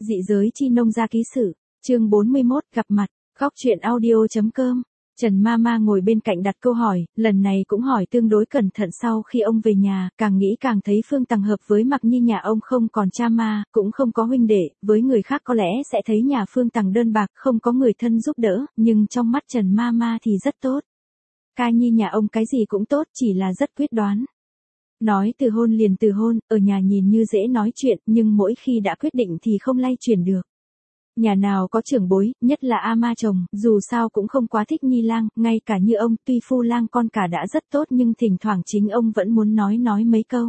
Dị giới chi nông gia ký sự, chương 41, gặp mặt, góc truyện audio.com. Trần Mama ngồi bên cạnh đặt câu hỏi, lần này cũng hỏi tương đối cẩn thận sau khi ông về nhà, càng nghĩ càng thấy Phương Tằng hợp với Mặc Nhi nhà ông không còn cha ma, cũng không có huynh đệ, với người khác có lẽ sẽ thấy nhà Phương Tằng đơn bạc, không có người thân giúp đỡ, nhưng trong mắt Trần Mama thì rất tốt. Ca Nhi nhà ông cái gì cũng tốt, chỉ là rất quyết đoán. Nói từ hôn liền từ hôn, ở nhà nhìn như dễ nói chuyện, nhưng mỗi khi đã quyết định thì không lay chuyển được. Nhà nào có trưởng bối, nhất là A Ma chồng, dù sao cũng không quá thích Nhi lang, ngay cả như ông, tuy phu lang con cả đã rất tốt nhưng thỉnh thoảng chính ông vẫn muốn nói mấy câu.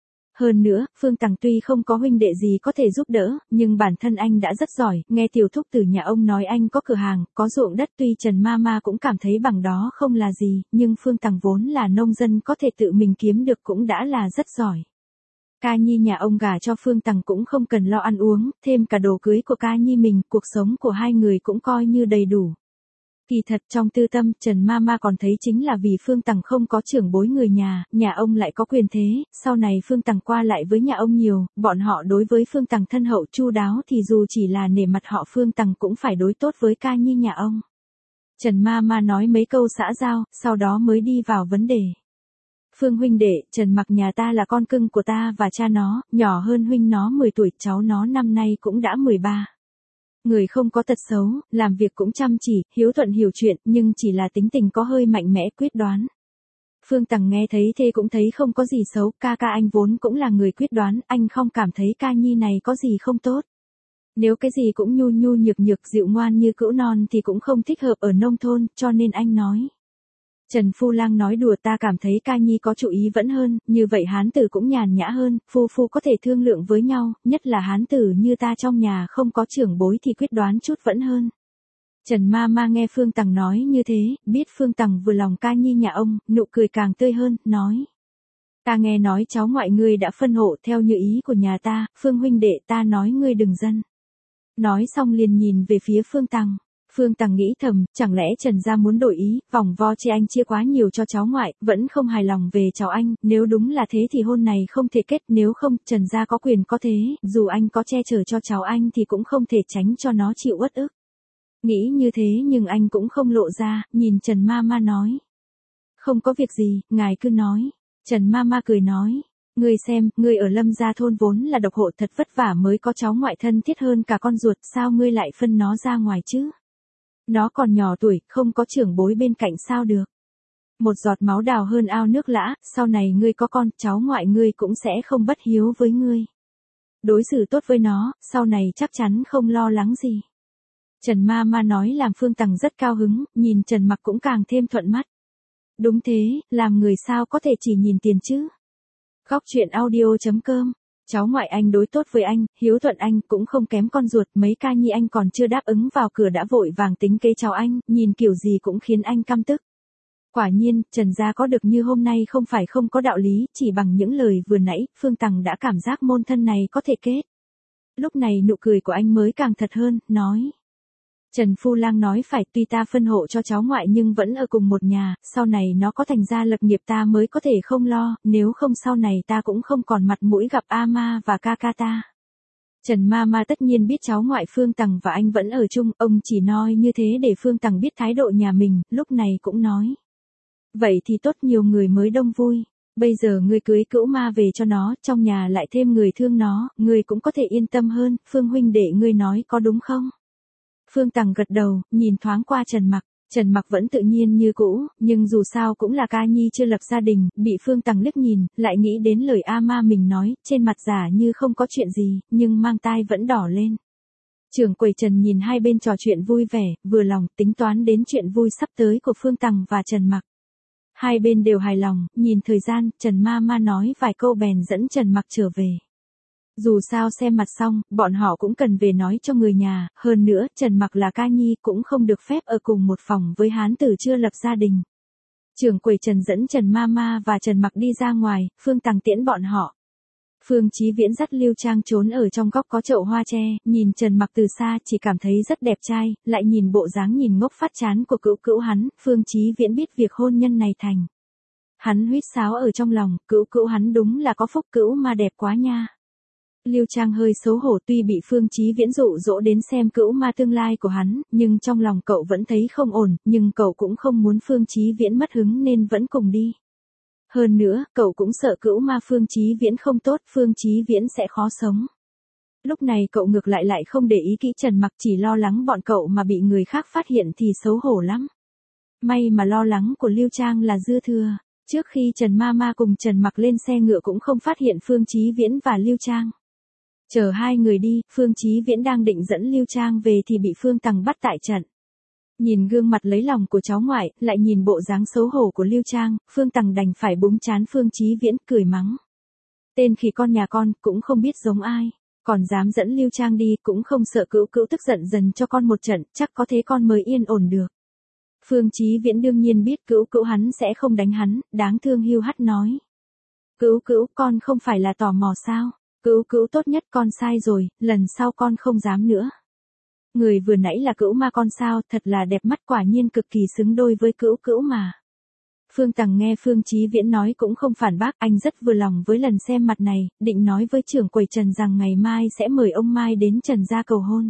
Hơn nữa, Phương Tằng tuy không có huynh đệ gì có thể giúp đỡ, nhưng bản thân anh đã rất giỏi, nghe tiểu thúc từ nhà ông nói anh có cửa hàng, có ruộng đất, tuy Trần Mama cũng cảm thấy bằng đó không là gì, nhưng Phương Tằng vốn là nông dân có thể tự mình kiếm được cũng đã là rất giỏi. Ca Nhi nhà ông gả cho Phương Tằng cũng không cần lo ăn uống, thêm cả đồ cưới của Ca Nhi mình, cuộc sống của hai người cũng coi như đầy đủ. Kỳ thật trong tư tâm, Trần Mama còn thấy chính là vì Phương Tằng không có trưởng bối người nhà ông lại có quyền thế, sau này Phương Tằng qua lại với nhà ông nhiều, bọn họ đối với Phương Tằng thân hậu chu đáo thì dù chỉ là nể mặt họ Phương Tằng cũng phải đối tốt với Ca Nhi nhà ông. Trần Mama nói mấy câu xã giao, sau đó mới đi vào vấn đề. Phương huynh đệ, Trần Mặc nhà ta là con cưng của ta và cha nó, nhỏ hơn huynh nó 10 tuổi, cháu nó năm nay cũng đã 13. Người không có tật xấu, làm việc cũng chăm chỉ, hiếu thuận hiểu chuyện, nhưng chỉ là tính tình có hơi mạnh mẽ quyết đoán. Phương Tằng nghe thấy thế cũng thấy không có gì xấu, ca anh vốn cũng là người quyết đoán, anh không cảm thấy Ca Nhi này có gì không tốt. Nếu cái gì cũng nhu nhược dịu ngoan như cữu non thì cũng không thích hợp ở nông thôn, cho nên anh nói. Trần Phu Lang nói đùa, ta cảm thấy Ca Nhi có chủ ý vẫn hơn, như vậy hán tử cũng nhàn nhã hơn, phu có thể thương lượng với nhau, nhất là hán tử như ta trong nhà không có trưởng bối thì quyết đoán chút vẫn hơn. Trần Mama nghe Phương Tằng nói như thế, biết Phương Tằng vừa lòng Ca Nhi nhà ông, nụ cười càng tươi hơn, nói. Ta nghe nói cháu ngoại ngươi đã phân hộ theo như ý của nhà ta, Phương huynh đệ ta nói ngươi đừng dân. Nói xong liền nhìn về phía Phương Tằng. Phương Tằng nghĩ thầm, chẳng lẽ Trần gia muốn đổi ý, vòng vo chê anh chia quá nhiều cho cháu ngoại, vẫn không hài lòng về cháu anh, nếu đúng là thế thì hôn này không thể kết, nếu không, Trần gia có quyền có thế, dù anh có che chở cho cháu anh thì cũng không thể tránh cho nó chịu uất ức. Nghĩ như thế nhưng anh cũng không lộ ra, nhìn Trần Mama nói. Không có việc gì, ngài cứ nói. Trần Mama cười nói. Ngươi xem, ngươi ở Lâm gia thôn vốn là độc hộ, thật vất vả mới có cháu ngoại thân thiết hơn cả con ruột, sao ngươi lại phân nó ra ngoài chứ? Nó còn nhỏ tuổi, không có trưởng bối bên cạnh sao được. Một giọt máu đào hơn ao nước lã, sau này ngươi có con, cháu ngoại ngươi cũng sẽ không bất hiếu với ngươi. Đối xử tốt với nó, sau này chắc chắn không lo lắng gì. Trần Mama nói làm Phương Tằng rất cao hứng, nhìn Trần Mặc cũng càng thêm thuận mắt. Đúng thế, làm người sao có thể chỉ nhìn tiền chứ. Góc truyện audio.com. Cháu ngoại anh đối tốt với anh, hiếu thuận anh, cũng không kém con ruột, mấy Ca Nhi anh còn chưa đáp ứng vào cửa đã vội vàng tính kế cháu anh, nhìn kiểu gì cũng khiến anh căm tức. Quả nhiên, Trần gia có được như hôm nay không phải không có đạo lý, chỉ bằng những lời vừa nãy, Phương Tằng đã cảm giác môn thân này có thể kết. Lúc này nụ cười của anh mới càng thật hơn, nói. Trần Phu Lang nói phải, tuy ta phân hộ cho cháu ngoại nhưng vẫn ở cùng một nhà, sau này nó có thành gia lập nghiệp ta mới có thể không lo, nếu không sau này ta cũng không còn mặt mũi gặp A Ma và ca ta. Trần Mama tất nhiên biết cháu ngoại Phương Tằng và anh vẫn ở chung, ông chỉ nói như thế để Phương Tằng biết thái độ nhà mình, lúc này cũng nói. Vậy thì tốt, nhiều người mới đông vui. Bây giờ ngươi cưới cữu ma về cho nó, trong nhà lại thêm người thương nó, ngươi cũng có thể yên tâm hơn, Phương huynh đệ ngươi nói có đúng không? Phương Tằng gật đầu, nhìn thoáng qua Trần Mặc. Trần Mặc vẫn tự nhiên như cũ, nhưng dù sao cũng là Ca Nhi chưa lập gia đình, bị Phương Tằng liếc nhìn, lại nghĩ đến lời A Ma mình nói, trên mặt giả như không có chuyện gì, nhưng mang tai vẫn đỏ lên. Trưởng quầy Trần nhìn hai bên trò chuyện vui vẻ, vừa lòng, tính toán đến chuyện vui sắp tới của Phương Tằng và Trần Mặc. Hai bên đều hài lòng, nhìn thời gian, Trần Mama nói vài câu bèn dẫn Trần Mặc trở về. Dù sao xem mặt xong, bọn họ cũng cần về nói cho người nhà, hơn nữa, Trần Mặc là Ca Nhi cũng không được phép ở cùng một phòng với hán tử chưa lập gia đình. Trưởng quầy Trần dẫn Trần Mama và Trần Mặc đi ra ngoài, Phương Tằng tiễn bọn họ. Phương Chí Viễn dắt Lưu Trang trốn ở trong góc có chậu hoa tre, nhìn Trần Mặc từ xa chỉ cảm thấy rất đẹp trai, lại nhìn bộ dáng nhìn ngốc phát chán của cữu hắn, Phương Chí Viễn biết việc hôn nhân này thành. Hắn huýt sáo ở trong lòng, cữu hắn đúng là có phúc, cữu mà đẹp quá nha. Lưu Trang hơi xấu hổ, tuy bị Phương Chí Viễn dụ dỗ đến xem cữu ma tương lai của hắn, nhưng trong lòng cậu vẫn thấy không ổn, nhưng cậu cũng không muốn Phương Chí Viễn mất hứng nên vẫn cùng đi. Hơn nữa, cậu cũng sợ cữu ma Phương Chí Viễn không tốt, Phương Chí Viễn sẽ khó sống. Lúc này cậu ngược lại không để ý kỹ Trần Mặc, chỉ lo lắng bọn cậu mà bị người khác phát hiện thì xấu hổ lắm. May mà lo lắng của Lưu Trang là dư thừa. Trước khi Trần Ma cùng Trần Mặc lên xe ngựa cũng không phát hiện Phương Chí Viễn và Lưu Trang. Chờ hai người đi, Phương Chí Viễn đang định dẫn Lưu Trang về thì bị Phương Tằng bắt tại trận. Nhìn gương mặt lấy lòng của cháu ngoại, lại nhìn bộ dáng xấu hổ của Lưu Trang, Phương Tằng đành phải búng trán Phương Chí Viễn, cười mắng. Tên khỉ con nhà con, cũng không biết giống ai, còn dám dẫn Lưu Trang đi, cũng không sợ cữu tức giận dần cho con một trận, chắc có thế con mới yên ổn được. Phương Chí Viễn đương nhiên biết cữu hắn sẽ không đánh hắn, đáng thương hiu hắt nói. Cữu con không phải là tò mò sao? Cữu tốt nhất con sai rồi, lần sau con không dám nữa. Người vừa nãy là cữu ma con sao, thật là đẹp mắt, quả nhiên cực kỳ xứng đôi với cữu mà. Phương Tằng nghe Phương Chí Viễn nói cũng không phản bác, anh rất vừa lòng với lần xem mặt này, định nói với trưởng quầy Trần rằng ngày mai sẽ mời ông Mai đến Trần gia cầu hôn.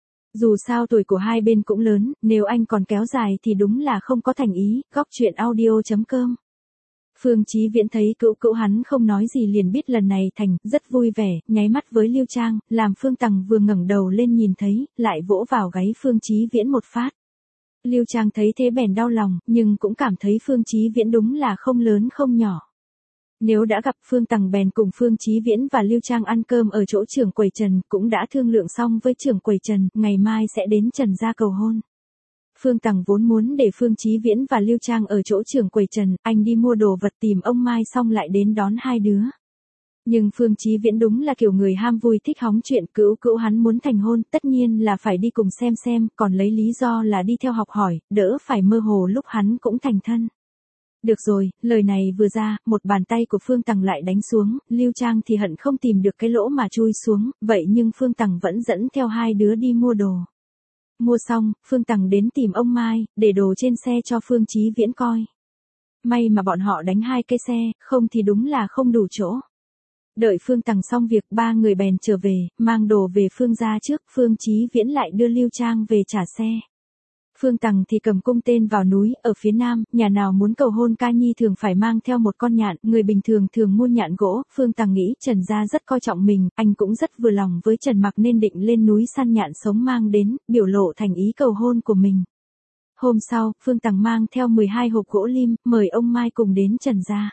Dù sao tuổi của hai bên cũng lớn, nếu anh còn kéo dài thì đúng là không có thành ý. Góc truyện audio.com. Phương Chí Viễn thấy cữu hắn không nói gì liền biết lần này thành, rất vui vẻ, nháy mắt với Lưu Trang, làm Phương Tằng vừa ngẩng đầu lên nhìn thấy, lại vỗ vào gáy Phương Chí Viễn một phát. Lưu Trang thấy thế bèn đau lòng, nhưng cũng cảm thấy Phương Chí Viễn đúng là không lớn không nhỏ. Nếu đã gặp, Phương Tằng bèn cùng Phương Chí Viễn và Lưu Trang ăn cơm ở chỗ trưởng quầy Trần, cũng đã thương lượng xong với trưởng quầy Trần, ngày mai sẽ đến Trần gia cầu hôn. Phương Tằng vốn muốn để Phương Chí Viễn và Lưu Trang ở chỗ trưởng quầy Trần, anh đi mua đồ vật tìm ông Mai xong lại đến đón hai đứa. Nhưng Phương Chí Viễn đúng là kiểu người ham vui thích hóng chuyện, cữu hắn muốn thành hôn, tất nhiên là phải đi cùng xem, còn lấy lý do là đi theo học hỏi, đỡ phải mơ hồ lúc hắn cũng thành thân. Được rồi, lời này vừa ra, một bàn tay của Phương Tằng lại đánh xuống, Lưu Trang thì hận không tìm được cái lỗ mà chui xuống, vậy nhưng Phương Tằng vẫn dẫn theo hai đứa đi mua đồ. Mua xong, Phương Tằng đến tìm ông Mai, để đồ trên xe cho Phương Chí Viễn coi. May mà bọn họ đánh hai cái xe, không thì đúng là không đủ chỗ. Đợi Phương Tằng xong việc, ba người bèn trở về, mang đồ về Phương gia trước, Phương Chí Viễn lại đưa Lưu Trang về trả xe. Phương Tằng thì cầm cung tên vào núi, ở phía nam, nhà nào muốn cầu hôn ca nhi thường phải mang theo một con nhạn, người bình thường mua nhạn gỗ. Phương Tằng nghĩ Trần gia rất coi trọng mình, anh cũng rất vừa lòng với Trần Mặc nên định lên núi săn nhạn sống mang đến, biểu lộ thành ý cầu hôn của mình. Hôm sau, Phương Tằng mang theo 12 hộp gỗ lim, mời ông Mai cùng đến Trần gia.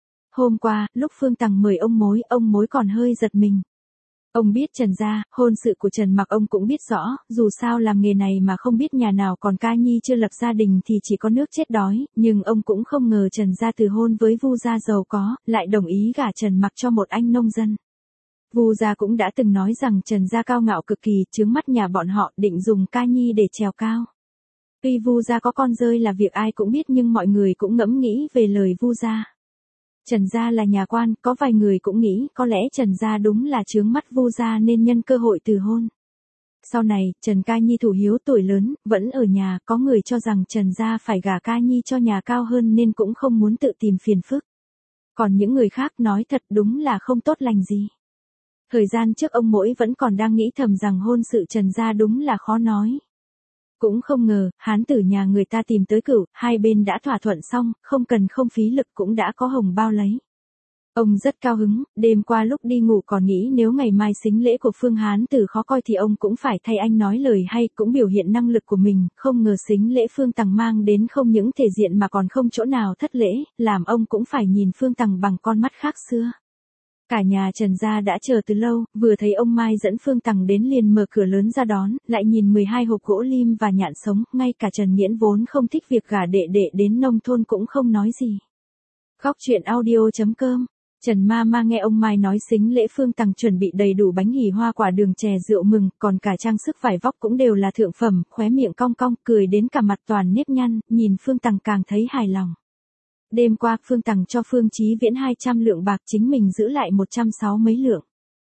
Hôm qua, lúc Phương Tằng mời ông mối còn hơi giật mình. Ông biết Trần gia, hôn sự của Trần Mặc ông cũng biết rõ, dù sao làm nghề này mà không biết nhà nào còn ca nhi chưa lập gia đình thì chỉ có nước chết đói, nhưng ông cũng không ngờ Trần gia từ hôn với Vu gia giàu có, lại đồng ý gả Trần Mặc cho một anh nông dân. Vu gia cũng đã từng nói rằng Trần gia cao ngạo cực kỳ, chướng mắt nhà bọn họ, định dùng ca nhi để trèo cao. Tuy Vu gia có con rơi là việc ai cũng biết nhưng mọi người cũng ngẫm nghĩ về lời Vu gia. Trần gia là nhà quan, có vài người cũng nghĩ có lẽ Trần gia đúng là chướng mắt Vu gia nên nhân cơ hội từ hôn. Sau này, Trần Ca Nhi thủ hiếu tuổi lớn, vẫn ở nhà, có người cho rằng Trần gia phải gả Ca Nhi cho nhà cao hơn nên cũng không muốn tự tìm phiền phức. Còn những người khác nói thật đúng là không tốt lành gì. Thời gian trước ông Mỗi vẫn còn đang nghĩ thầm rằng hôn sự Trần gia đúng là khó nói. Cũng không ngờ, hán tử nhà người ta tìm tới cửu, hai bên đã thỏa thuận xong, không cần không phí lực cũng đã có hồng bao lấy. Ông rất cao hứng, đêm qua lúc đi ngủ còn nghĩ nếu ngày mai sính lễ của Phương hán tử khó coi thì ông cũng phải thay anh nói lời hay, cũng biểu hiện năng lực của mình, không ngờ sính lễ Phương Tằng mang đến không những thể diện mà còn không chỗ nào thất lễ, làm ông cũng phải nhìn Phương Tằng bằng con mắt khác xưa. Cả nhà Trần gia đã chờ từ lâu, vừa thấy ông Mai dẫn Phương Tằng đến liền mở cửa lớn ra đón, lại nhìn 12 hộp gỗ lim và nhạn sống, ngay cả Trần Nghiễn vốn không thích việc gả đệ đệ đến nông thôn cũng không nói gì. Góc truyện audio.com. Trần Ma nghe ông Mai nói sính lễ Phương Tằng chuẩn bị đầy đủ bánh hỉ hoa quả đường chè rượu mừng, còn cả trang sức vải vóc cũng đều là thượng phẩm, khóe miệng cong cong, cười đến cả mặt toàn nếp nhăn, nhìn Phương Tằng càng thấy hài lòng. Đêm qua, Phương Tằng cho Phương Chí Viễn 200 lượng bạc, chính mình giữ lại 160 mấy lượng.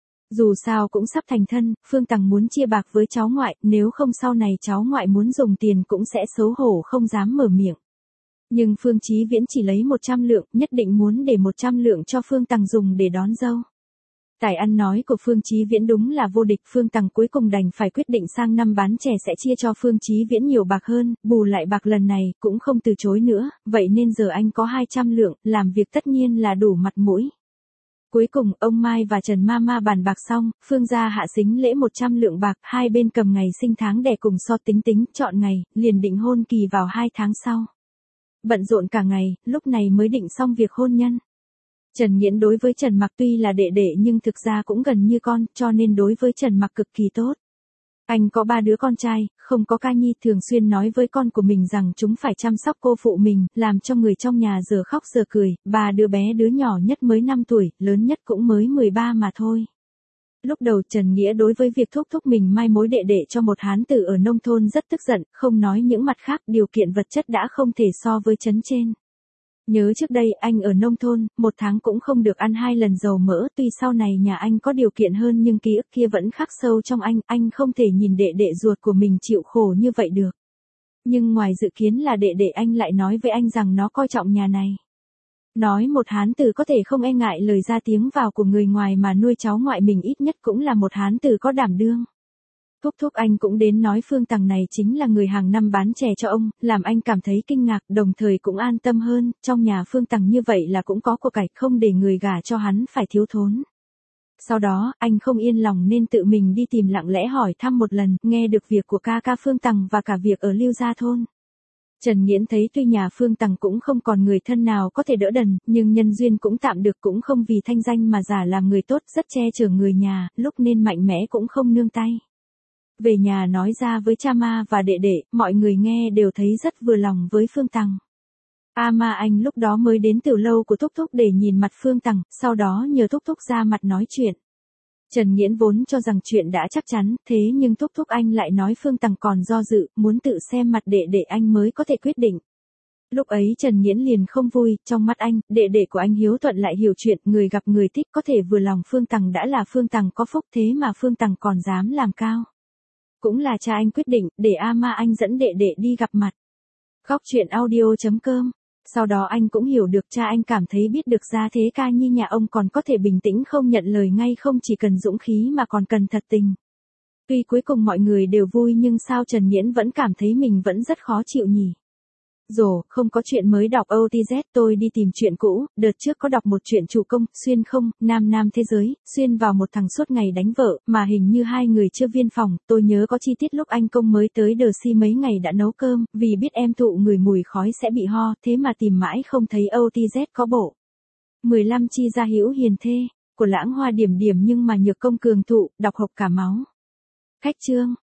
Dù sao cũng sắp thành thân, Phương Tằng muốn chia bạc với cháu ngoại, nếu không sau này cháu ngoại muốn dùng tiền cũng sẽ xấu hổ không dám mở miệng. Nhưng Phương Chí Viễn chỉ lấy 100 lượng, nhất định muốn để 100 lượng cho Phương Tằng dùng để đón dâu. Tài ăn nói của Phương Chí Viễn đúng là vô địch, Phương Tằng cuối cùng đành phải quyết định sang năm bán chè sẽ chia cho Phương Chí Viễn nhiều bạc hơn, bù lại bạc lần này cũng không từ chối nữa, vậy nên giờ anh có 200 lượng, làm việc tất nhiên là đủ mặt mũi. Cuối cùng, ông Mai và Trần Mama bàn bạc xong, Phương gia hạ sính lễ 100 lượng bạc, hai bên cầm ngày sinh tháng đẻ cùng so tính chọn ngày, liền định hôn kỳ vào 2 tháng sau. Bận rộn cả ngày, lúc này mới định xong việc hôn nhân. Trần Nghiễn đối với Trần Mặc tuy là đệ đệ nhưng thực ra cũng gần như con, cho nên đối với Trần Mặc cực kỳ tốt. Anh có 3 đứa con trai, không có ca nhi, thường xuyên nói với con của mình rằng chúng phải chăm sóc cô phụ mình, làm cho người trong nhà giờ khóc giờ cười, 3 đứa bé, đứa nhỏ nhất mới 5 tuổi, lớn nhất cũng mới 13 mà thôi. Lúc đầu Trần Nghĩa đối với việc thúc mình mai mối đệ đệ cho một hán tử ở nông thôn rất tức giận, không nói những mặt khác, điều kiện vật chất đã không thể so với trấn trên. Nhớ trước đây anh ở nông thôn, 1 tháng cũng không được ăn 2 lần dầu mỡ, tuy sau này nhà anh có điều kiện hơn nhưng ký ức kia vẫn khắc sâu trong anh không thể nhìn đệ đệ ruột của mình chịu khổ như vậy được. Nhưng ngoài dự kiến là đệ đệ anh lại nói với anh rằng nó coi trọng nhà này. Nói một hán tử có thể không e ngại lời ra tiếng vào của người ngoài mà nuôi cháu ngoại mình ít nhất cũng là một hán tử có đảm đương. Thúc anh cũng đến nói Phương Tằng này chính là người hàng năm bán chè cho ông, làm anh cảm thấy kinh ngạc, đồng thời cũng an tâm hơn, trong nhà Phương Tằng như vậy là cũng có của cải, không để người gả cho hắn phải thiếu thốn. Sau đó, anh không yên lòng nên tự mình đi tìm lặng lẽ hỏi thăm một lần, nghe được việc của ca Phương Tằng và cả việc ở Lưu Gia thôn. Trần Nghiễn thấy tuy nhà Phương Tằng cũng không còn người thân nào có thể đỡ đần, nhưng nhân duyên cũng tạm được, cũng không vì thanh danh mà giả làm người tốt, rất che chở người nhà, lúc nên mạnh mẽ cũng không nương tay. Về nhà nói ra với cha ma và đệ đệ, mọi người nghe đều thấy rất vừa lòng với Phương Tằng. Ma anh lúc đó mới đến từ lâu của Thúc để nhìn mặt Phương Tằng, sau đó nhờ Thúc ra mặt nói chuyện. Trần Nghiễn vốn cho rằng chuyện đã chắc chắn, thế nhưng Thúc anh lại nói Phương Tằng còn do dự, muốn tự xem mặt đệ đệ anh mới có thể quyết định. Lúc ấy Trần Nghiễn liền không vui, trong mắt anh, đệ đệ của anh hiếu thuận lại hiểu chuyện, người gặp người thích, có thể vừa lòng Phương Tằng đã là Phương Tằng có phúc, thế mà Phương Tằng còn dám làm cao. Cũng là cha anh quyết định, để ma anh dẫn đệ đệ đi gặp mặt. Khóc chuyện audio.com. Sau đó anh cũng hiểu được cha anh cảm thấy biết được ra thế ca nhi nhà ông còn có thể bình tĩnh không nhận lời ngay, không chỉ cần dũng khí mà còn cần thật tình. Tuy cuối cùng mọi người đều vui nhưng sao Trần Nghiễn vẫn cảm thấy mình vẫn rất khó chịu nhỉ. Không có chuyện mới đọc OTZ, tôi đi tìm chuyện cũ, đợt trước có đọc một chuyện chủ công, xuyên không, nam thế giới, xuyên vào một thằng suốt ngày đánh vợ, mà hình như hai người chưa viên phòng, tôi nhớ có chi tiết lúc anh công mới tới đờ si mấy ngày đã nấu cơm, vì biết em thụ người mùi khói sẽ bị ho, thế mà tìm mãi không thấy OTZ có bộ. 15 chi gia hữu hiền thê, của Lãng Hoa điểm nhưng mà Nhược Công cường thụ, đọc hộc cả máu. Khách chương.